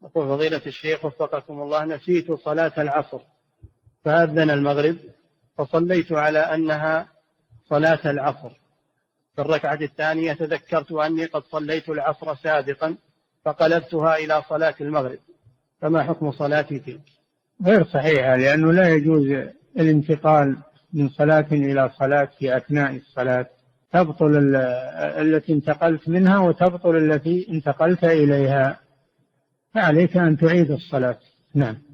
يقول فضيلة الشيخ وفقكم الله، نسيت صلاة العصر فأذن المغرب فصليت على أنها صلاة العصر، في الركعة الثانية تذكرت أني قد صليت العصر سابقا فقلبتها إلى صلاة المغرب، فما حكم صلاتي تلك؟ غير صحيحة، لأنه لا يجوز الانتقال من صلاة إلى صلاة في أثناء الصلاة، تبطل التي انتقلت منها وتبطل التي انتقلت إليها، فعليك أن تعيد الصلاة. نعم.